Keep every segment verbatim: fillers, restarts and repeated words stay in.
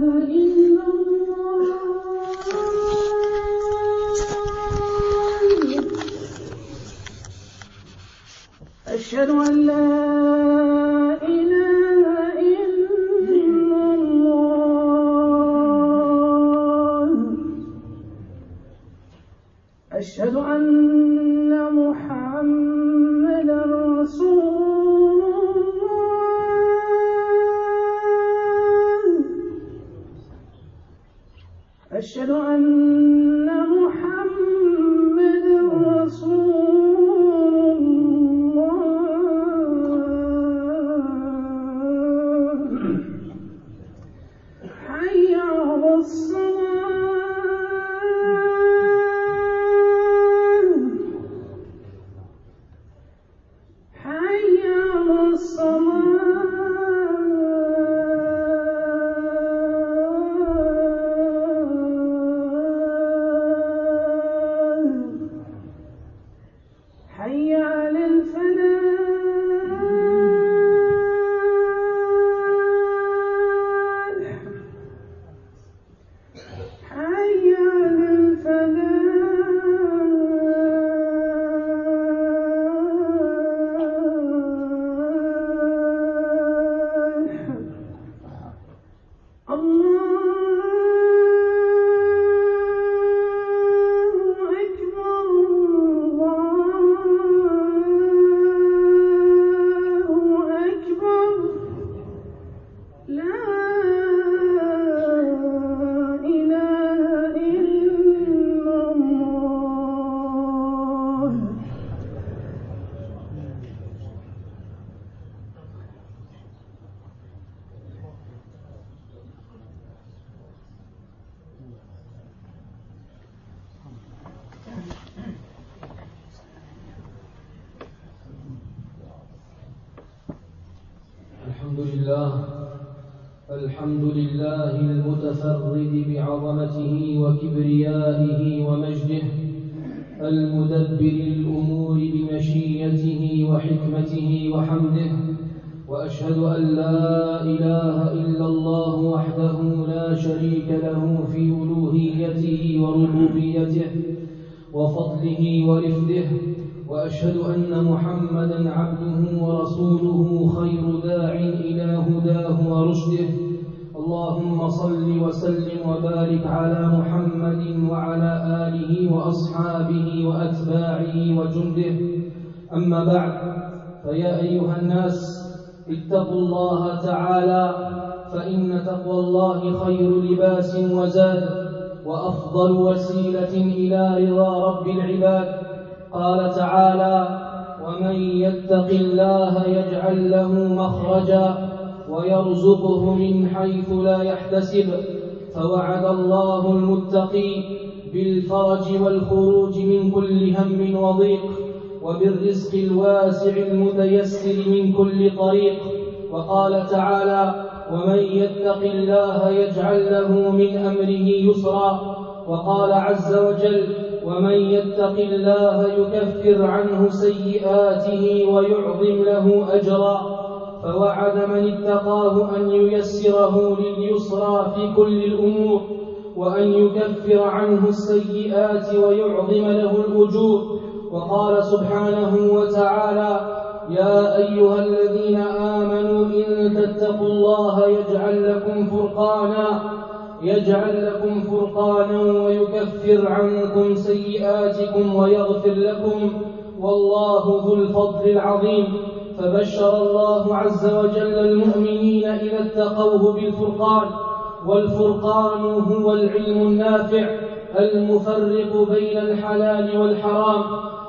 إلا الله أشهد أن لا إله إلا الله أشهد أن محمدا رسول الله أشهد أن محمدا رسول الله حي على الصلاة حي على الصلاة حي على الفلاح حي على الفلاح الله أكبر الله أكبر لا إله إلا الله الحمد لله الحمد لله المتفرد بعظمته وكبريائه ومجده المدبر الأمور بمشيته وحكمته وحمده وأشهد أن لا إله إلا الله وحده لا شريك له في ألوهيته وربوبيته وفضله ورفده وأشهد أن محمدًا عبده ورسوله خير داع إلى هداه ورشده اللهم صل وسلم وبارك على محمد وعلى آله وأصحابه وأتباعه وجنده أما بعد فيا أيها الناس اتقوا الله تعالى فإن تقوى الله خير لباس وزاد وأفضل وسيلة إلى رضا رب العباد قال تعالى ومن يتق الله يجعل له مخرجا ويرزقه من حيث لا يحتسب فوعد الله المتقي بالفرج والخروج من كل هم وضيق وبالرزق الواسع المتيسر من كل طريق وقال تعالى ومن يتق الله يجعل له من أمره يسرا وقال عز وجل ومن يتق الله يكفر عنه سيئاته ويعظم له أجرا فوعد من اتقاه أن ييسره لليسرى في كل الأمور وأن يكفر عنه السيئات ويعظم له الأجور وقال سبحانه وتعالى يا أيها الذين آمنوا إن تتقوا الله يجعل لكم فرقانا يجعل لكم فرقانا ويكفر عنكم سيئاتكم ويغفر لكم والله ذو الفضل العظيم فبشر الله عز وجل المؤمنين إذا اتقوه بالفرقان والفرقان هو العلم النافع المفرق بين الحلال والحرام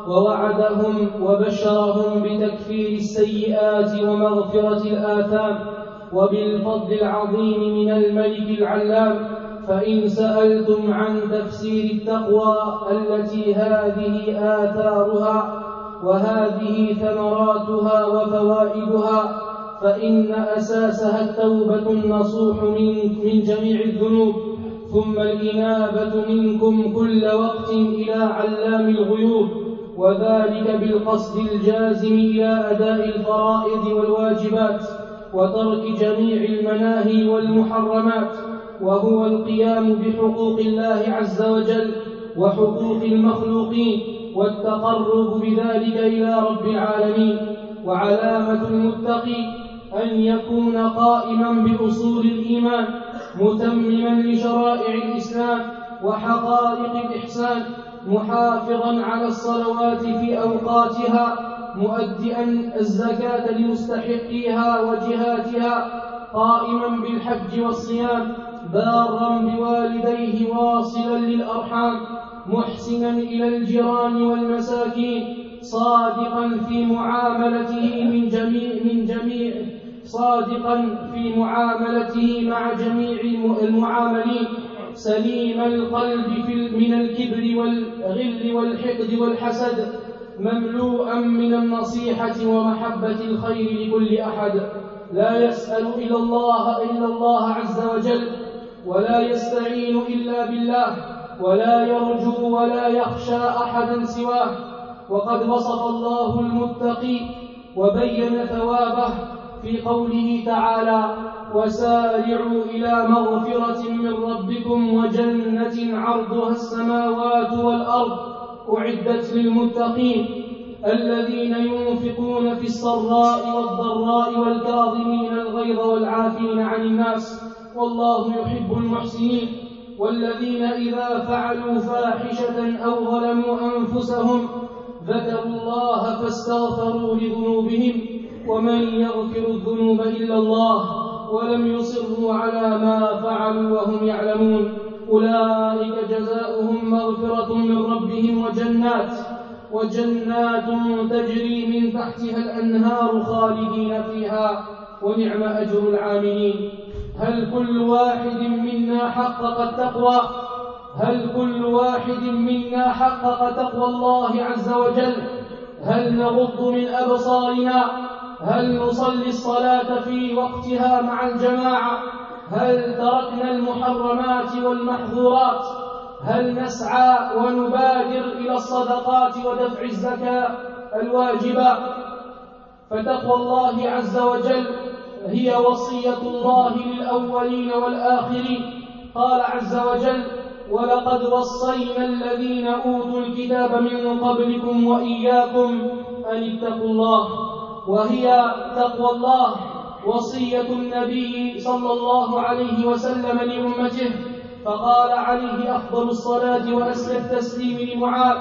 ووعدهم وبشرهم بتكفير السيئات ومغفرة الآثام وبالفضل العظيم من الملك العلام فإن سألتم عن تفسير التقوى التي هذه آثارها وهذه ثمراتها وفوائدها فإن أساسها التوبة النصوح من, من جميع الذنوب ثم الإنابة منكم كل وقت إلى علام الغيوب وذلك بالقصد الجازم إلى أداء الفرائض والواجبات وترك جميع المناهي والمحرمات وهو القيام بحقوق الله عز وجل وحقوق المخلوقين والتقرب بذلك إلى رب العالمين. وعلامة المتقي أن يكون قائما بأصول الإيمان متمما لشرائع الإسلام وحقائق الإحسان، محافظا على الصلوات في أوقاتها، مؤديا الزكاة لمستحقيها وجهاتها، قائما بالحج والصيام، بارا بوالديه واصلا للأرحام، محسنا إلى الجيران والمساكين، صادقا في معاملته من جميع من جميع صادقا في معاملته مع جميع المعاملين، سليم القلب من الكبر والغل والحقد والحسد، مملوءا من النصيحة ومحبة الخير لكل أحد، لا يسأل إلى الله إلا الله عز وجل، ولا يستعين إلا بالله، ولا يرجو ولا يخشى أحدا سواه. وقد وصف الله المتقي وبين ثوابه في قوله تعالى: وسارعوا إلى مغفرة من ربكم وجنة عرضها السماوات والأرض أعدت للمتقين الذين ينفقون في السراء والضراء والكاظمين الغيظ والعافين عن الناس والله يحب المحسنين، والذين إذا فعلوا فاحشة أو ظلموا أنفسهم ذكروا الله فاستغفروا لذنوبهم ومن يغفر الذنوب إلا الله ولم يصروا على ما فعلوا وهم يعلمون أولئك جزاؤهم مغفرة من ربهم وجنات وجنات تجري من تحتها الأنهار خالدين فيها ونعم أجر العاملين. هل كل واحد منا حقق التقوى؟ هل كل واحد منا حقق تقوى الله عز وجل؟ هل نغض من أبصارنا؟ هل نصلي الصلاة في وقتها مع الجماعة؟ هل تركنا المحرمات والمحظورات؟ هل نسعى ونبادر إلى الصدقات ودفع الزكاة الواجبة؟ فتقوى الله عز وجل هي وصية الله للأولين والآخرين. قال عز وجل: ولقد وصينا الذين أوتوا الكتاب من قبلكم وإياكم أن اتقوا الله. وهي تقوى الله وصية النبي صلى الله عليه وسلم لأمته، فقال عليه أفضل الصلاة وأزكى التسليم لمعاذ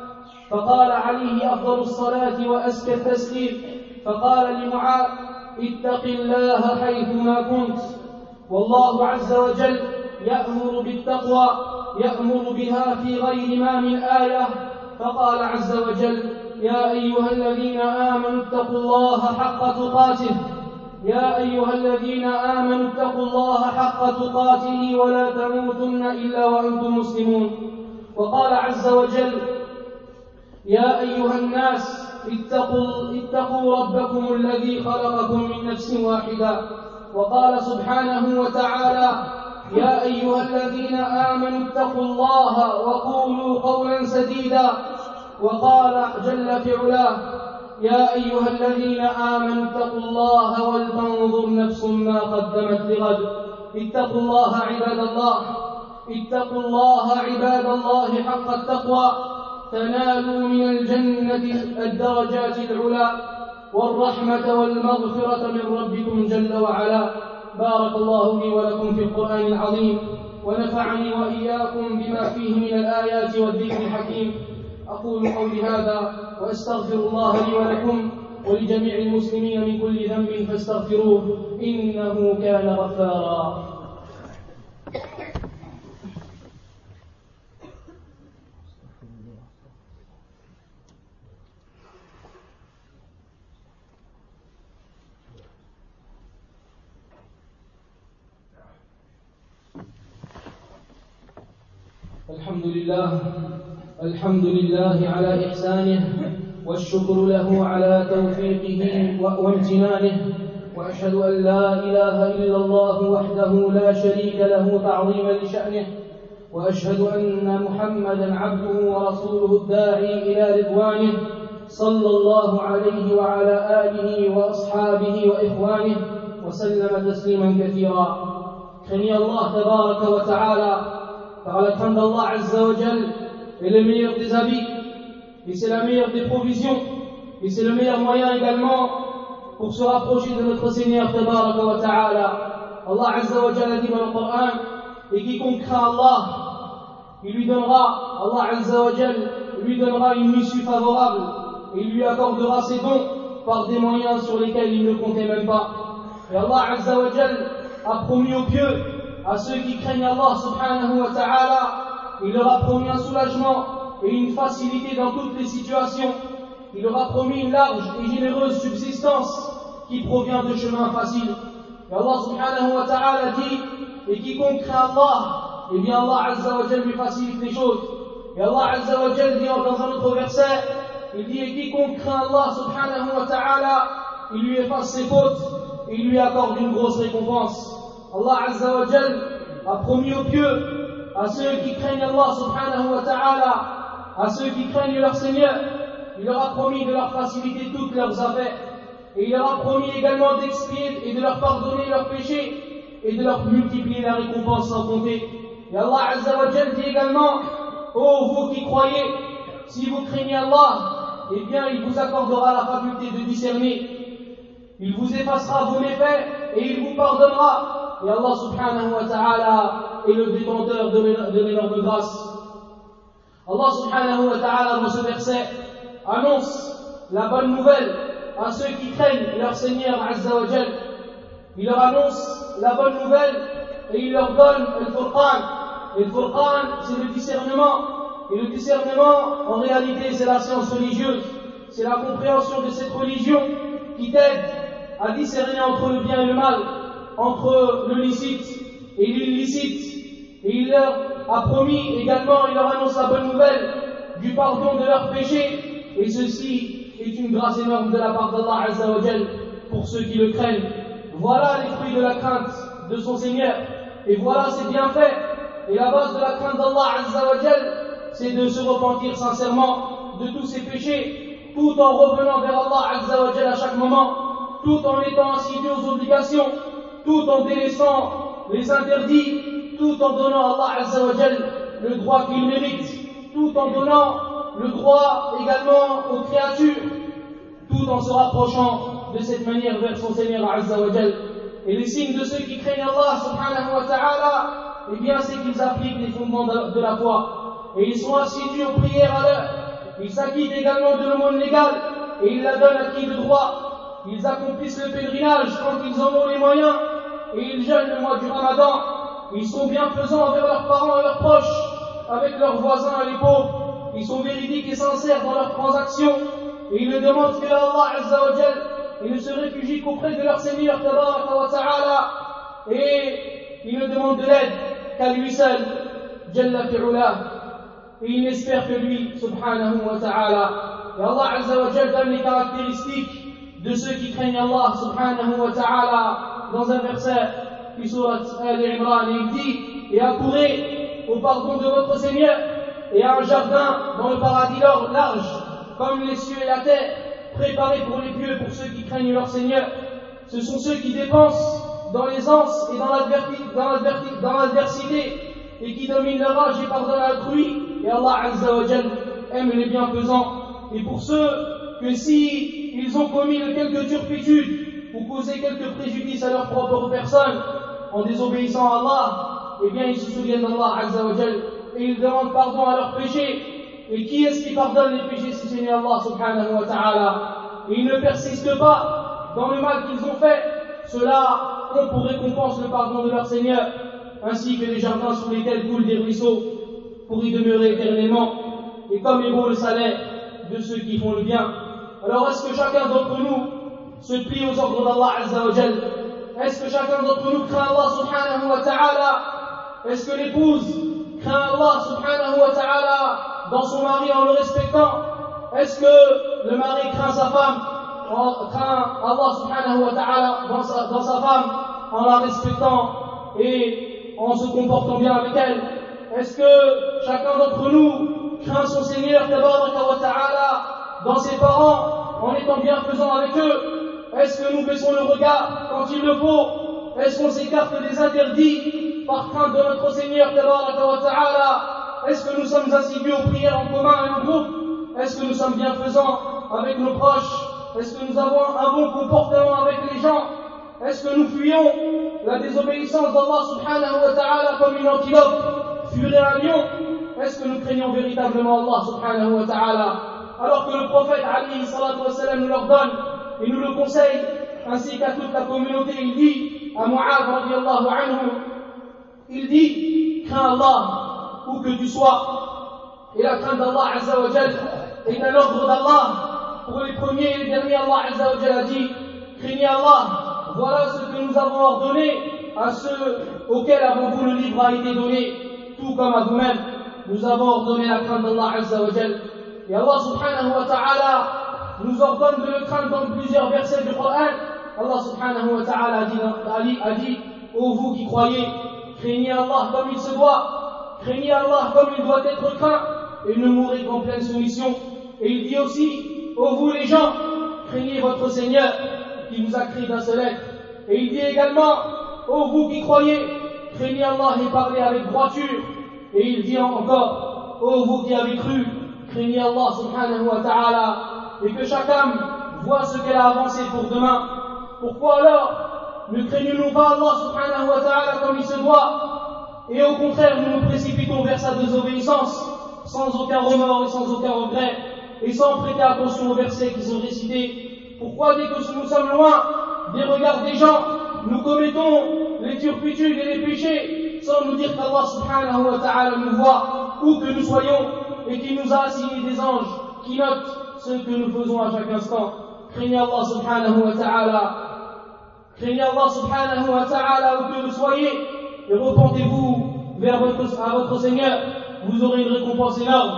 فقال عليه أفضل الصلاة وأزكى التسليم فقال لمعاذ: اتق الله حيثما كنت. والله عز وجل يأمر بالتقوى، يأمر بها في غير ما من آية، فقال عز وجل: يا أيها الذين آمنوا اتقوا الله حق تقاته يا أيها الذين آمنوا اتقوا الله حق تقاته ولا تموتن إلا وأنتم مسلمون. وقال عز وجل: يا أيها الناس اتقوا, اتقوا ربكم الذي خلقكم من نفس واحدة. وقال سبحانه وتعالى: يا أيها الذين آمنوا اتقوا الله وقولوا قولا سديدا. وقال جل في علاه: يا أيها الذين آمنوا اتقوا الله ولتنظر نفس ما قدمت لغد. اتقوا الله عباد الله اتقوا الله عباد الله حق التقوى تنالوا من الجنة الدرجات العلى والرحمة والمغفرة من ربكم جل وعلا. بارك الله لي ولكم في القرآن العظيم، ونفعني وإياكم بما فيه من الآيات والذكر الحكيم. أقول قولي هذا وأستغفر الله لي ولكم ولجميع المسلمين من كل ذنب فاستغفروه إنه كان غفارا. الحمد لله الحمد لله على إحسانه، والشكر له على توفيقه وامتنانه، وأشهد أن لا إله إلا الله وحده لا شريك له تعظيما لشأنه، وأشهد أن محمدا عبده ورسوله الداعي إلى رضوانه صلى الله عليه وعلى آله وأصحابه وإخوانه وسلم تسليما كثيرا. craignez Allah tabaraka wa ta'ala, car la crainte d'Allah azza wa jal est le meilleur des habits, et c'est la meilleure des provisions, et c'est le meilleur moyen également pour se rapprocher de notre Seigneur tabaraka wa ta'ala. Allah azza wa jal a dit dans le Coran, et quiconque craint Allah, il lui donnera, Allah azza wa jal lui donnera une issue favorable, et il lui accordera ses dons par des moyens sur lesquels il ne comptait même pas. Et Allah azza wa jal a promis aux pieux, à ceux qui craignent Allah subhanahu wa ta'ala, il leur a promis un soulagement et une facilité dans toutes les situations. Il leur a promis une large et généreuse subsistance qui provient de chemins faciles. Et Allah subhanahu wa ta'ala dit, et quiconque craint Allah, eh bien Allah azza wa jal lui facilite les choses. Et Allah azza wa jal dit dans un autre verset, il dit, et quiconque craint Allah subhanahu wa ta'ala, il lui efface ses fautes et il lui accorde une grosse récompense. Allah azza wa jal a promis aux pieux, à ceux qui craignent Allah subhanahu wa ta'ala, à ceux qui craignent leur Seigneur, il leur a promis de leur faciliter toutes leurs affaires. Et il leur a promis également d'expier et de leur pardonner leurs péchés et de leur multiplier la récompense sans compter. Et Allah azza wa jal dit également, ô vous qui croyez, si vous craignez Allah, eh bien il vous accordera la faculté de discerner. Il vous effacera vos méfaits et il vous pardonnera. Et Allah subhanahu wa ta'ala est le détenteur de l'énorme grâce. Allah subhanahu wa ta'ala dans ce verset annonce la bonne nouvelle à ceux qui craignent leur Seigneur azza wa jal. Il leur annonce la bonne nouvelle et il leur donne le Furqan. Et le Furqan, c'est le discernement. Et le discernement, en réalité, c'est la science religieuse. C'est la compréhension de cette religion qui t'aide à discerner entre le bien et le mal, entre le licite et l'illicite. Et il leur a promis également, il leur annonce la bonne nouvelle du pardon de leurs péchés. Et ceci est une grâce énorme de la part d'Allah azza wa jal pour ceux qui le craignent. Voilà les fruits de la crainte de son Seigneur. Et voilà ses bienfaits. Et la base de la crainte d'Allah azza wa jal, c'est de se repentir sincèrement de tous ses péchés, tout en revenant vers Allah azza wa jal à chaque moment, tout en étant assidu aux obligations, tout en délaissant les interdits, tout en donnant à Allah azza wa jal le droit qu'il mérite, tout en donnant le droit également aux créatures, tout en se rapprochant de cette manière vers son Seigneur azza wa jal. Et les signes de ceux qui craignent Allah subhanahu wa ta'ala, eh bien c'est qu'ils appliquent les fondements de la foi. Et ils sont assidus aux prières à l'heure. Ils s'acquittent également de l'aumône légale et ils la donnent à qui de droit. Ils accomplissent le pèlerinage quand ils en ont les moyens et ils jeûnent le mois du Ramadan. Ils sont bienfaisants envers leurs parents et leurs proches, avec leurs voisins et les pauvres. Ils sont véridiques et sincères dans leurs transactions et ils ne demandent qu'à Allah azza wa jal et ne se réfugient qu'auprès de leur Seigneur tabaraka wa ta'ala et ils ne demandent de l'aide qu'à lui seul, jalla fi'ula. Et il n'espère que lui, subhanahu wa ta'ala. Et Allah azza wa jal donne les caractéristiques de ceux qui craignent Allah, subhanahu wa ta'ala, dans un verset qui surat Al-Imran, et il dit, et accourez au pardon de votre Seigneur, et à un jardin dans le paradis large, comme les cieux et la terre, préparés pour les pieux, pour ceux qui craignent leur Seigneur. Ce sont ceux qui dépensent dans l'aisance et dans l'adversité, et qui dominent leur âge et pardonnent à autrui. Et Allah azza wa jal aime les bienfaisants. Et pour ceux que si ils ont commis de quelques turpitudes ou causé quelques préjudices à leur propre personne en désobéissant à Allah, eh bien ils se souviennent d'Allah azza wa jal et ils demandent pardon à leurs péchés. Et qui est-ce qui pardonne les péchés si ce n'est Allah subhanahu wa ta'ala? Et ils ne persistent pas dans le mal qu'ils ont fait. Ceux-là ont pour récompense le pardon de leur Seigneur, ainsi que les jardins sous lesquels coulent des ruisseaux pour y demeurer éternellement. Et comme est beau le salaire de ceux qui font le bien. Alors est-ce que chacun d'entre nous se plie aux ordres d'Allah azza wa jal? Est-ce que chacun d'entre nous craint Allah subhanahu wa ta'ala? Est-ce que l'épouse craint Allah subhanahu wa ta'ala dans son mari en le respectant? Est-ce que le mari craint sa femme, craint Allah subhanahu wa ta'ala dans sa, dans sa femme en la respectant et en se comportant bien avec elle? Est-ce que chacun d'entre nous craint son Seigneur tabaraka wa ta'ala dans ses parents en étant bienfaisant avec eux? Est-ce que nous baissons le regard quand il le faut Est-ce qu'on s'écarte des interdits par crainte de notre Seigneur Tabaraka wa Ta'ala? Est-ce que nous sommes assidus aux prières en commun et en groupe? Est-ce que nous sommes bienfaisants avec nos proches? Est-ce que nous avons un bon comportement avec les gens? Est-ce que nous fuyons la désobéissance d'Allah subhanahu wa ta'ala comme une antilope fuirait un lion? Est-ce que nous craignons véritablement Allah subhanahu wa ta'ala? Alors que le prophète alayhi salatu wa salam nous l'ordonne et nous le conseille, ainsi qu'à toute la communauté, il dit à Mu'adh radiyallahu anhu, il dit, crains Allah où que tu sois. Et la crainte d'Allah azza wa jal est un ordre d'Allah. Pour les premiers et les derniers, Allah azza wa jal a dit, craignez Allah. Voilà ce que nous avons ordonné à ceux auxquels avant vous le livre a été donné, tout comme à vous-même. Nous avons ordonné la crainte d'Allah azza wa jal. Et Allah subhanahu wa ta'ala nous ordonne de le craindre dans plusieurs versets du Coran. Allah subhanahu wa ta'ala a dit, a dit, ô vous qui croyez, craignez Allah comme il se doit, craignez Allah comme il doit être craint, et ne mourrez qu'en pleine soumission. Et il dit aussi, ô vous les gens, craignez votre Seigneur qui vous a créé d'un seul être. Et il dit également, ô vous qui croyez, craignez Allah et parlez avec droiture. Et il dit encore, ô vous qui avez cru, craignez Allah subhanahu wa ta'ala, et que chaque âme voit ce qu'elle a avancé pour demain. Pourquoi alors ne craignons-nous pas Allah subhanahu wa ta'ala comme il se doit, et au contraire nous nous précipitons vers sa désobéissance, sans aucun remords et sans aucun regret, et sans prêter attention aux versets qui sont récités? Pourquoi dès que nous sommes loin des regards des gens, nous commettons les turpitudes et les péchés, sans nous dire qu'Allah subhanahu wa ta'ala nous voit, où que nous soyons, et qu'il nous a assigné des anges qui notent ce que nous faisons à chaque instant? Craignez Allah subhanahu wa ta'ala. Craignez Allah subhanahu wa ta'ala où que vous soyez, et repentez-vous vers votre, à votre Seigneur. Vous aurez une récompense énorme,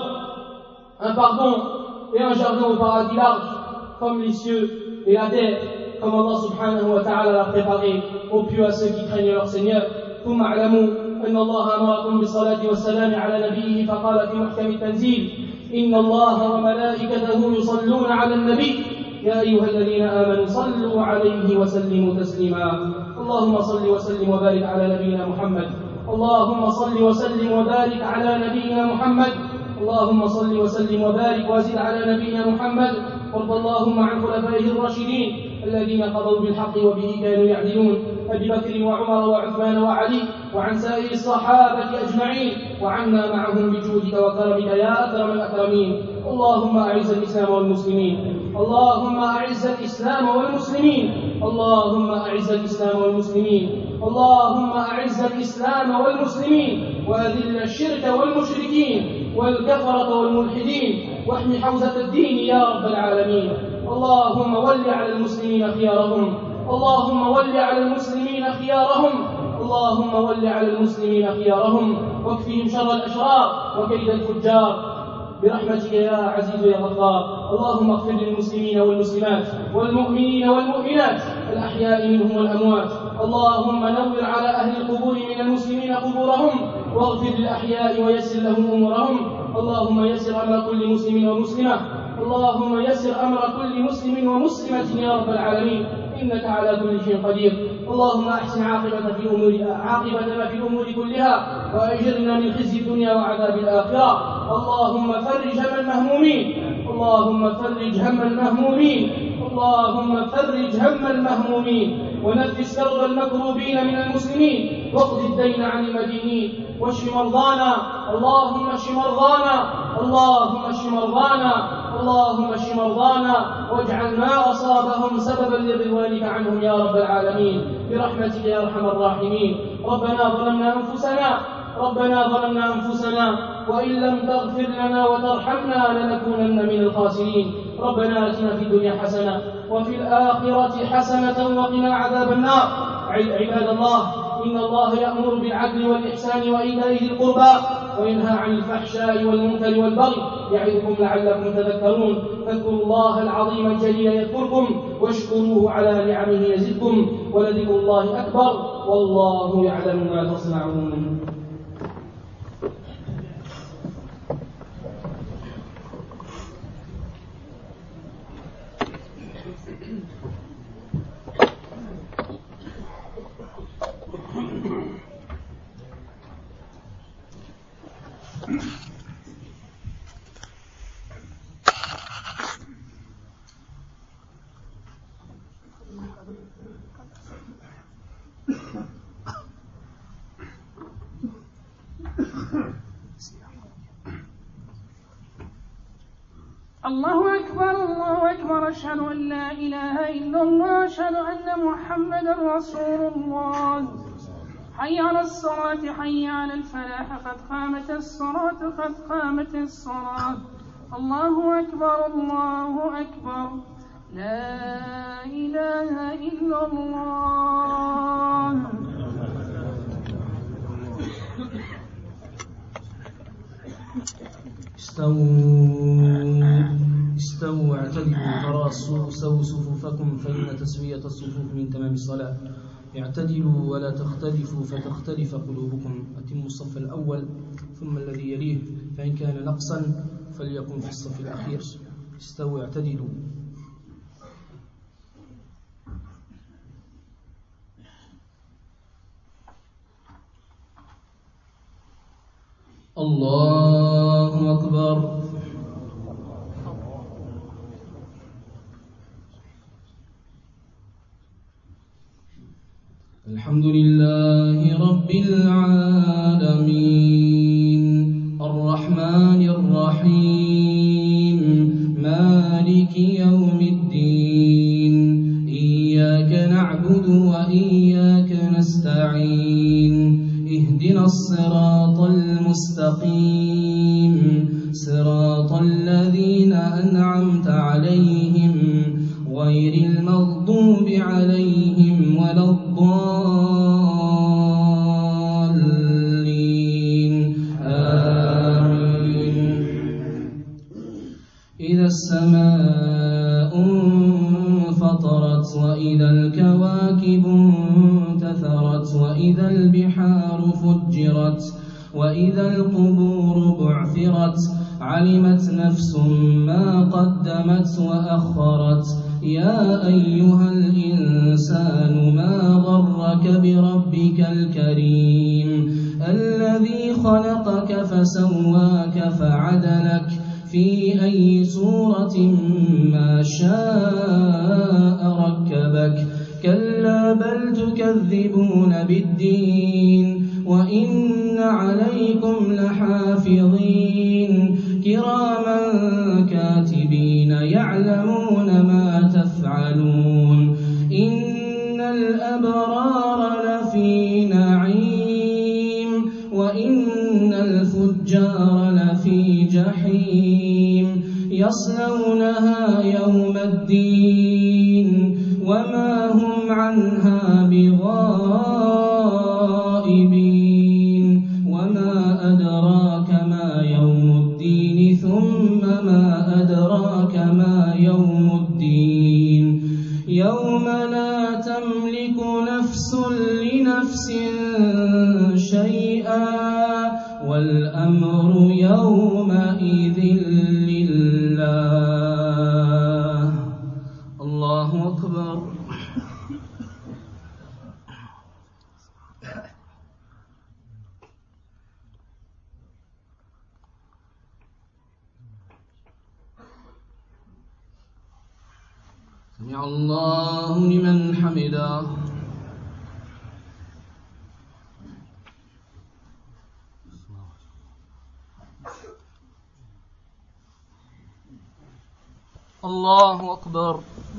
un pardon et un jardin au paradis large, comme les cieux et la terre, comme Allah subhanahu wa ta'ala l'a préparé aux pieux à ceux qui craignent leur Seigneur. ثم اعلموا أن الله أمركم بالصلاة والسلام على نبيه فقال في محكم التنزيل إن الله وملائكته يصلون على النبي يا أيها الذين آمنوا صلوا عليه وسلموا تسليما. اللهم صل وسلم وبارك على نبينا محمد. اللهم صل وسلم وبارك على نبينا محمد. اللهم صل وسلم وبارك وزد على نبينا محمد. وارض اللهم عن خلفائه الراشدين الذين قضوا بالحق وبه كانوا يعدلون، أبي بكر وعمر وعثمان وعلي، وعن سائر الصحابة أجمعين، وعنا معهم بجودك وكرمك يا أكرم الأكرمين. اللهم أعز الإسلام والمسلمين. اللهم أعز الإسلام والمسلمين. اللهم أعز الإسلام والمسلمين. اللهم أعز الإسلام والمسلمين وأذل الشرك والمشركين والكفرة والملحدين واحمي حوزة الدين يا رب العالمين. اللهم ول على المسلمين خيارهم. اللهم ول على المسلمين خيارهم. اللهم ول على المسلمين خيارهم واكفهم شر الأشرار وكيد الفجار برحمتك يا عزيز يا غفار. اللهم اغفر للمسلمين والمسلمات والمؤمنين والمؤمنات الأحياء منهم والأموات. اللهم نور على أهل القبور من المسلمين قبورهم واغفر للأحياء ويسر لهم أمورهم. اللهم يسر أمر كل مسلم ومسلمة. اللهم يسر أمر كل مسلم ومسلمة يا رب العالمين إنك على كل شيء قدير. اللهم أحسن عاقبتنا في أمور عاقبتنا في الأمور كلها وأجرنا من خزي الدنيا وعذاب الآخرة. اللهم فرج هم المهمومين. اللهم فرج هم المهمومين. اللهم فرج هم المهمومين ونفس كرب المكروبين من المسلمين واقض الدين عن المدينين واشف مرضانا. اللهم اشف مرضانا. اللهم اشف مرضانا. اللهم اشف مرضانا واجعل ما أصابهم سببا لرضوانك عنهم يا رب العالمين برحمتك يا أرحم الراحمين. ربنا ظلمنا أنفسنا ربنا ظلمنا أنفسنا وإن لم تغفر لنا وترحمنا لنكونن من الخاسرين. ربنا آتنا في الدنيا حسنة وفي الآخرة حسنة وقنا عذاب النار. عباد الله إن الله يأمر بالعدل والإحسان وإيتاء ذي القربى وينهى عن الفحشاء والمنكر والبغي يعظكم لعلكم تذكرون. فاذكروا الله العظيم الجليل يذكركم واشكروه على نعمه يزدكم ولذكر الله أكبر والله يعلم ما تصنعون. الله أكبر الله أكبر أشهد أن لا إله إلا الله أشهد أن محمدا رسول الله حي على الصلاة حي على الفلاح قد قامت الصلاة قد قامت الصلاة الله أكبر الله أكبر لا إله إلا الله. استووا استووا اعتدلوا تراصوا سووا صفوفكم فإن تسوية الصفوف من تمام الصلاة. اعتدلوا ولا تختلفوا فتختلف قلوبكم. أتموا الصف الأول ثم الذي يليه، فإن كان نقصا فليكن في الصف الأخير. استووا اعتدلوا. الله أكبر. الحمد لله رب العالمين الرحمن الرحيم مالك يوم الدين إياك نعبد وإياك نستعين اهدنا الصراط المستقيم صراط الذين أنعمت عليهم غير المغضوب عليهم ولا الضالين آمين. إذا السماء انفطرت وإذا الكواكب انتثرت وإذا البحار فجرت وإذا القبور بعثرت علمت نفس ما قدمت وأخرت. يا أيها الإنسان ما غرك بربك الكريم الذي خلقك فسواك فعدلك في أي صورة ما شاء ركبك. كلا بل تكذبون بالدين وإن عليكم لحافظين كراما كاتبين يعلمون ما تفعلون. إن الأبرار لفي نعيم وإن الفجار لفي جحيم يصلونها يوم الدين وما هم عنها بغائبين. وما أدراك ما يوم الدين ثم ما أدراك ما يوم الدين يوم لا تملك نفس لنفس شيئا والأمر يومئذ لله. الله أكبر. سمع الله لمن حمده. الله أكبر.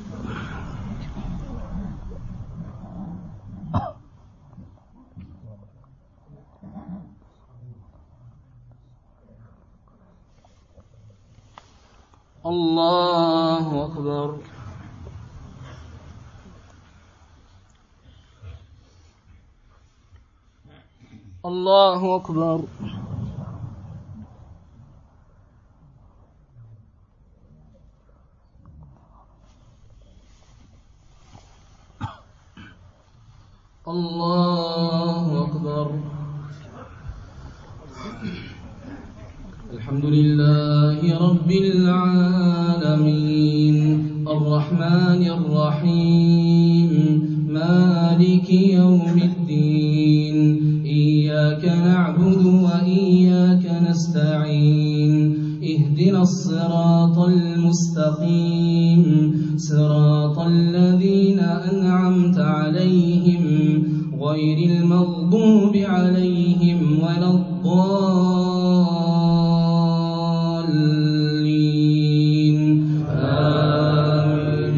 الله أكبر. الله أكبر. الله أكبر. الحمد لله رب العالمين الرحمن الرحيم مالك يوم الدين إياك نعبد وإياك نستعين اهدنا الصراط المستقيم صراط الذين أنعمت عليهم غير المغضوب عليهم ولا الضالين آمين.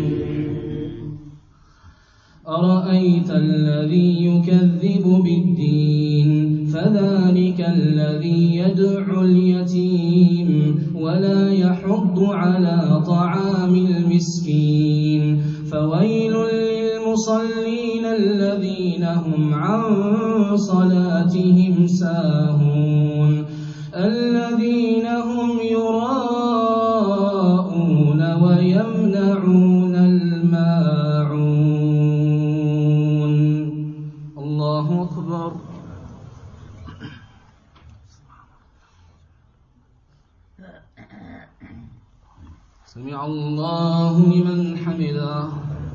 أرأيت الذي يكذب بالدين فذلك الذي يدعو اليتيم ولا يحض على طعام المسكين فويل للمصلين الذين هم عن صلاتهم ساهون الذين هم يراءون ويمنعون الماعون. الله أكبر. سمع الله لمن حمده.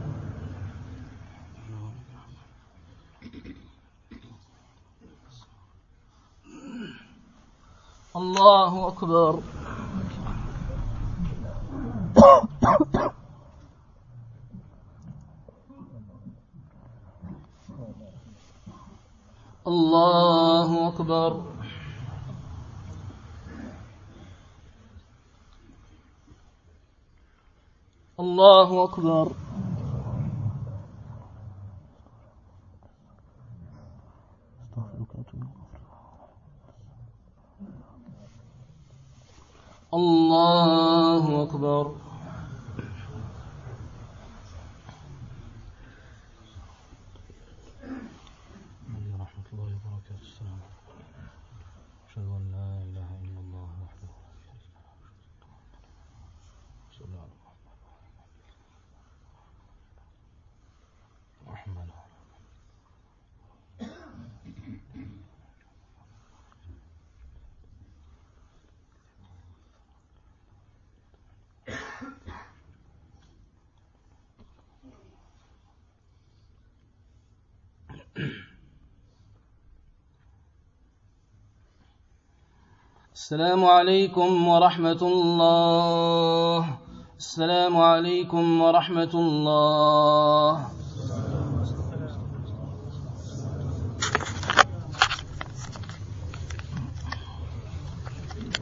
الله أكبر. الله أكبر. الله أكبر. الله أكبر. ورحمة الله وبركاته. السلام عليكم. أشهد أن لا إله إلا الله وحده لا شريك له. محمد. السلام عليكم ورحمة الله. السلام عليكم ورحمة الله.